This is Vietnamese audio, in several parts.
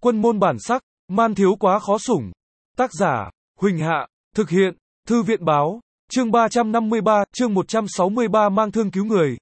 Quân môn bản sắc, man thiếu quá khó sủng. Tác giả, Huỳnh Hạ, thực hiện, Thư viện báo, chương 353, chương 163 mang thương cứu người.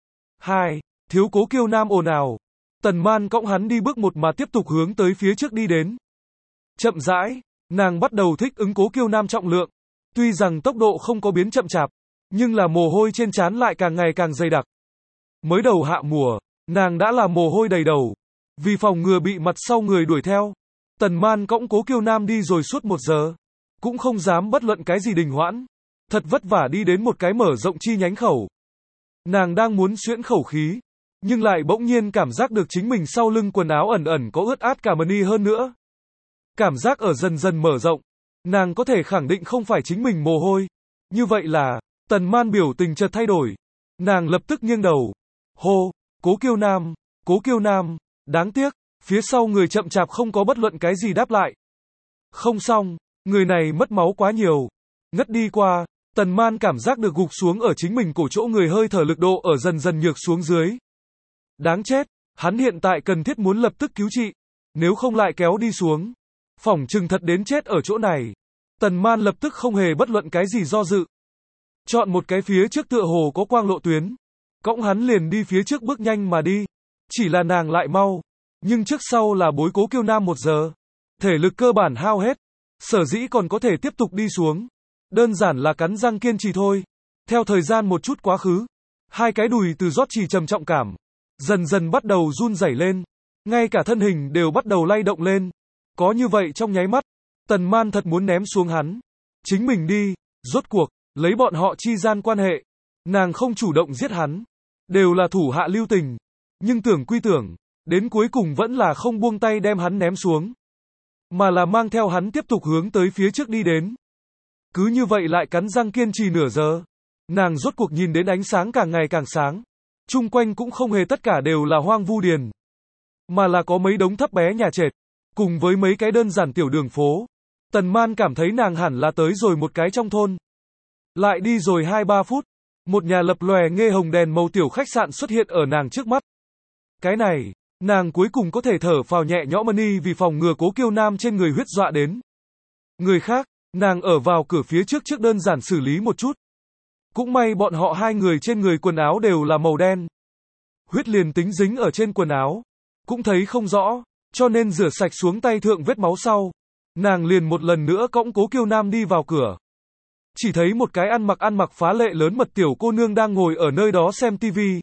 2. Thiếu cố kiêu nam ồn ào. Tần Man cõng hắn đi bước một mà tiếp tục hướng tới phía trước đi đến. Chậm rãi, nàng bắt đầu thích ứng cố kiêu nam trọng lượng. Tuy rằng tốc độ không có biến chậm chạp, nhưng là mồ hôi trên trán lại càng ngày càng dày đặc. Mới đầu hạ mùa, nàng đã là mồ hôi đầy đầu. Vì phòng ngừa bị mặt sau người đuổi theo, Tần Man cõng cố kiêu nam đi rồi suốt 1 giờ. Cũng không dám bất luận cái gì đình hoãn. Thật vất vả đi đến một cái mở rộng chi nhánh khẩu. Nàng đang muốn xuyễn khẩu khí, nhưng lại bỗng nhiên cảm giác được chính mình sau lưng quần áo ẩn ẩn có ướt át cả mani hơn nữa. Cảm giác ở dần dần mở rộng, nàng có thể khẳng định không phải chính mình mồ hôi. Như vậy là, Tần Man biểu tình chợt thay đổi. Nàng lập tức nghiêng đầu. Hô, cố kiêu nam, đáng tiếc, phía sau người chậm chạp không có bất luận cái gì đáp lại. Không xong, người này mất máu quá nhiều. Ngất đi qua, Tần Man cảm giác được gục xuống ở chính mình cổ chỗ người hơi thở lực độ ở dần dần nhược xuống dưới. Đáng chết, hắn hiện tại cần thiết muốn lập tức cứu trị. Nếu không lại kéo đi xuống, phỏng chừng thật đến chết ở chỗ này. Tần Man lập tức không hề bất luận cái gì do dự. Chọn một cái phía trước tựa hồ có quang lộ tuyến. Cõng hắn liền đi phía trước bước nhanh mà đi. Chỉ là nàng lại mau. Nhưng trước sau là bối cố kiêu nam 1 giờ. Thể lực cơ bản hao hết. Sở dĩ còn có thể tiếp tục đi xuống. Đơn giản là cắn răng kiên trì thôi. Theo thời gian một chút quá khứ. Hai cái đùi từ rót trì trầm trọng cảm. Dần dần bắt đầu run rẩy lên. Ngay cả thân hình đều bắt đầu lay động lên. Có như vậy trong nháy mắt. Tần Man thật muốn ném xuống hắn. Chính mình đi. Rốt cuộc, lấy bọn họ chi gian quan hệ. Nàng không chủ động giết hắn. Đều là thủ hạ lưu tình. Nhưng tưởng quy tưởng. Đến cuối cùng vẫn là không buông tay đem hắn ném xuống. Mà là mang theo hắn tiếp tục hướng tới phía trước đi đến. Cứ như vậy lại cắn răng kiên trì nửa giờ. Nàng rốt cuộc nhìn đến ánh sáng càng ngày càng sáng. Chung quanh cũng không hề tất cả đều là hoang vu điền. Mà là có mấy đống thấp bé nhà trệt. Cùng với mấy cái đơn giản tiểu đường phố. Tần Man cảm thấy nàng hẳn là tới rồi một cái trong thôn. Lại đi rồi 2-3 phút. Một nhà lập lòe nghe hồng đèn màu tiểu khách sạn xuất hiện ở nàng trước mắt. Cái này, nàng cuối cùng có thể thở phào nhẹ nhõm mani vì phòng ngừa cố kiêu nam trên người huyết dọa đến. Người khác, nàng ở vào cửa phía trước đơn giản xử lý một chút. Cũng may bọn họ hai người trên người quần áo đều là màu đen. Huyết liền tính dính ở trên quần áo. Cũng thấy không rõ, cho nên rửa sạch xuống tay thượng vết máu sau. Nàng liền một lần nữa cõng cố kiêu nam đi vào cửa. Chỉ thấy một cái ăn mặc phá lệ lớn mật tiểu cô nương đang ngồi ở nơi đó xem tivi.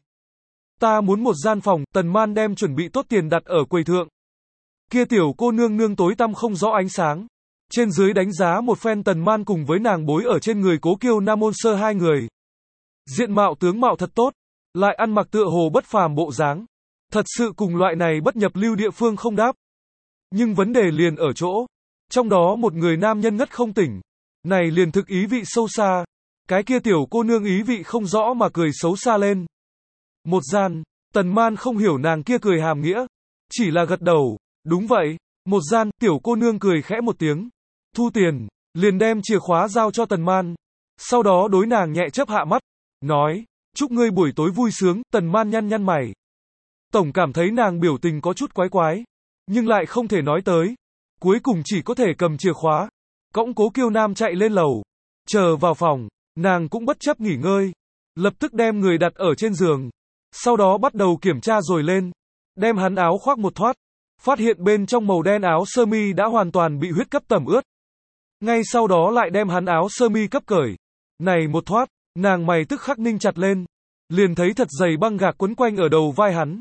Ta muốn một gian phòng, Tần Man đem chuẩn bị tốt tiền đặt ở quầy thượng. Kia tiểu cô nương nương tối tăm không rõ ánh sáng. Trên dưới đánh giá một phen Tần Man cùng với nàng bối ở trên người cố kiêu nam môn sơ hai người. Diện mạo tướng mạo thật tốt, lại ăn mặc tựa hồ bất phàm bộ dáng. Thật sự cùng loại này bất nhập lưu địa phương không đáp. Nhưng vấn đề liền ở chỗ, trong đó một người nam nhân ngất không tỉnh. Này liền thực ý vị sâu xa. Cái kia tiểu cô nương ý vị không rõ mà cười xấu xa lên. Một gian, Tần Man không hiểu nàng kia cười hàm nghĩa. Chỉ là gật đầu, đúng vậy. Một gian, tiểu cô nương cười khẽ một tiếng. Thu tiền, liền đem chìa khóa giao cho Tần Man. Sau đó đối nàng nhẹ chớp hạ mắt. Nói, chúc ngươi buổi tối vui sướng, Tần Man nhăn nhăn mày. Tổng cảm thấy nàng biểu tình có chút quái quái. Nhưng lại không thể nói tới. Cuối cùng chỉ có thể cầm chìa khóa. Cõng cố kiêu nam chạy lên lầu. Chờ vào phòng, nàng cũng bất chấp nghỉ ngơi. Lập tức đem người đặt ở trên giường. Sau đó bắt đầu kiểm tra rồi lên. Đem hắn áo khoác một thoát. Phát hiện bên trong màu đen áo sơ mi đã hoàn toàn bị huyết cấp tẩm ướt. Ngay sau đó lại đem hắn áo sơ mi cấp cởi. Này một thoát, nàng mày tức khắc ninh chặt lên. Liền thấy thật dày băng gạc quấn quanh ở đầu vai hắn.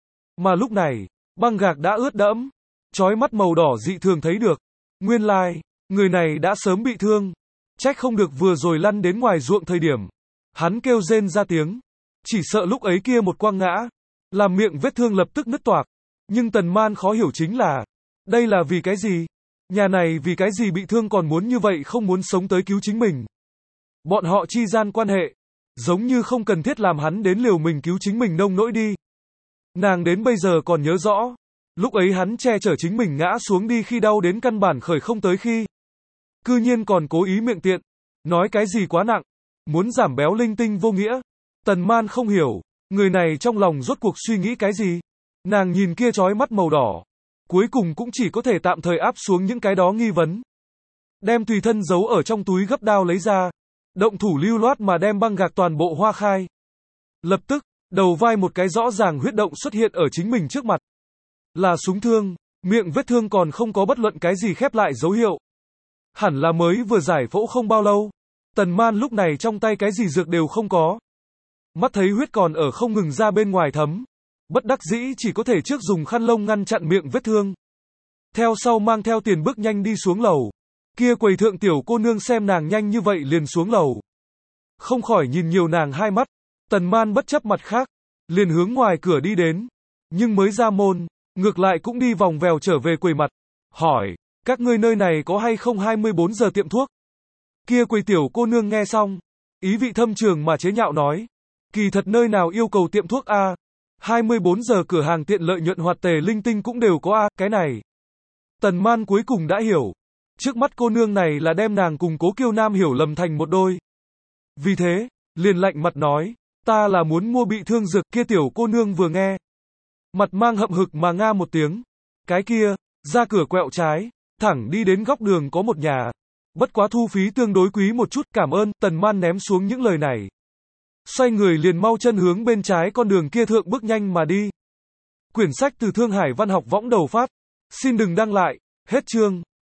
Mà lúc này, băng gạc đã ướt đẫm. Chói mắt màu đỏ dị thường thấy được. Nguyên lai, người này đã sớm bị thương. Trách không được vừa rồi lăn đến ngoài ruộng thời điểm. Hắn kêu rên ra tiếng. Chỉ sợ lúc ấy kia một quăng ngã. Làm miệng vết thương lập tức nứt toạc. Nhưng Tần Man khó hiểu chính là. Đây là vì cái gì? Nhà này vì cái gì bị thương còn muốn như vậy không muốn sống tới cứu chính mình. Bọn họ chi gian quan hệ. Giống như không cần thiết làm hắn đến liều mình cứu chính mình nông nỗi đi. Nàng đến bây giờ còn nhớ rõ. Lúc ấy hắn che chở chính mình ngã xuống đi khi đau đến căn bản khởi không tới khi. Cư nhiên còn cố ý miệng tiện. Nói cái gì quá nặng. Muốn giảm béo linh tinh vô nghĩa. Tần Man không hiểu. Người này trong lòng rốt cuộc suy nghĩ cái gì. Nàng nhìn kia chói mắt màu đỏ. cuối cùng cũng chỉ có thể tạm thời áp xuống những cái đó nghi vấn. Đem tùy thân giấu ở trong túi gấp đao lấy ra, động thủ lưu loát mà đem băng gạc toàn bộ hoa khai. Lập tức, đầu vai một cái rõ ràng huyết động xuất hiện ở chính mình trước mặt. Là súng thương, miệng vết thương còn không có bất luận cái gì khép lại dấu hiệu. Hẳn là mới vừa giải phẫu không bao lâu. Tần Man lúc này trong tay cái gì dược đều không có. Mắt thấy huyết còn ở không ngừng ra bên ngoài thấm. Bất đắc dĩ chỉ có thể trước dùng khăn lông ngăn chặn miệng vết thương. Theo sau mang theo tiền bước nhanh đi xuống lầu. Kia quầy thượng tiểu cô nương xem nàng nhanh như vậy liền xuống lầu. Không khỏi nhìn nhiều nàng hai mắt. Tần Man bất chấp mặt khác, liền hướng ngoài cửa đi đến. Nhưng mới ra môn, ngược lại cũng đi vòng vèo trở về quầy mặt. Hỏi, các ngươi nơi này có hay không 24 giờ tiệm thuốc? Kia quầy tiểu cô nương nghe xong, ý vị thâm trường mà chế nhạo nói. Kỳ thật nơi nào yêu cầu tiệm thuốc a? 24 giờ cửa hàng tiện lợi nhuận hoạt tề linh tinh cũng đều có a, cái này. Tần Man cuối cùng đã hiểu. Trước mắt cô nương này là đem nàng cùng Cố Kiêu Nam hiểu lầm thành một đôi. Vì thế, liền lạnh mặt nói, ta là muốn mua bị thương dược. Kia tiểu cô nương vừa nghe, mặt mang hậm hực mà nga một tiếng. Cái kia, ra cửa quẹo trái, thẳng đi đến góc đường có một nhà. Bất quá thu phí tương đối quý một chút, cảm ơn. Tần Man ném xuống những lời này. Xoay người liền mau chân hướng bên trái con đường kia thượng bước nhanh mà đi. Quyển sách từ Thương Hải Văn học võng đầu phát. Xin đừng đăng lại. Hết chương.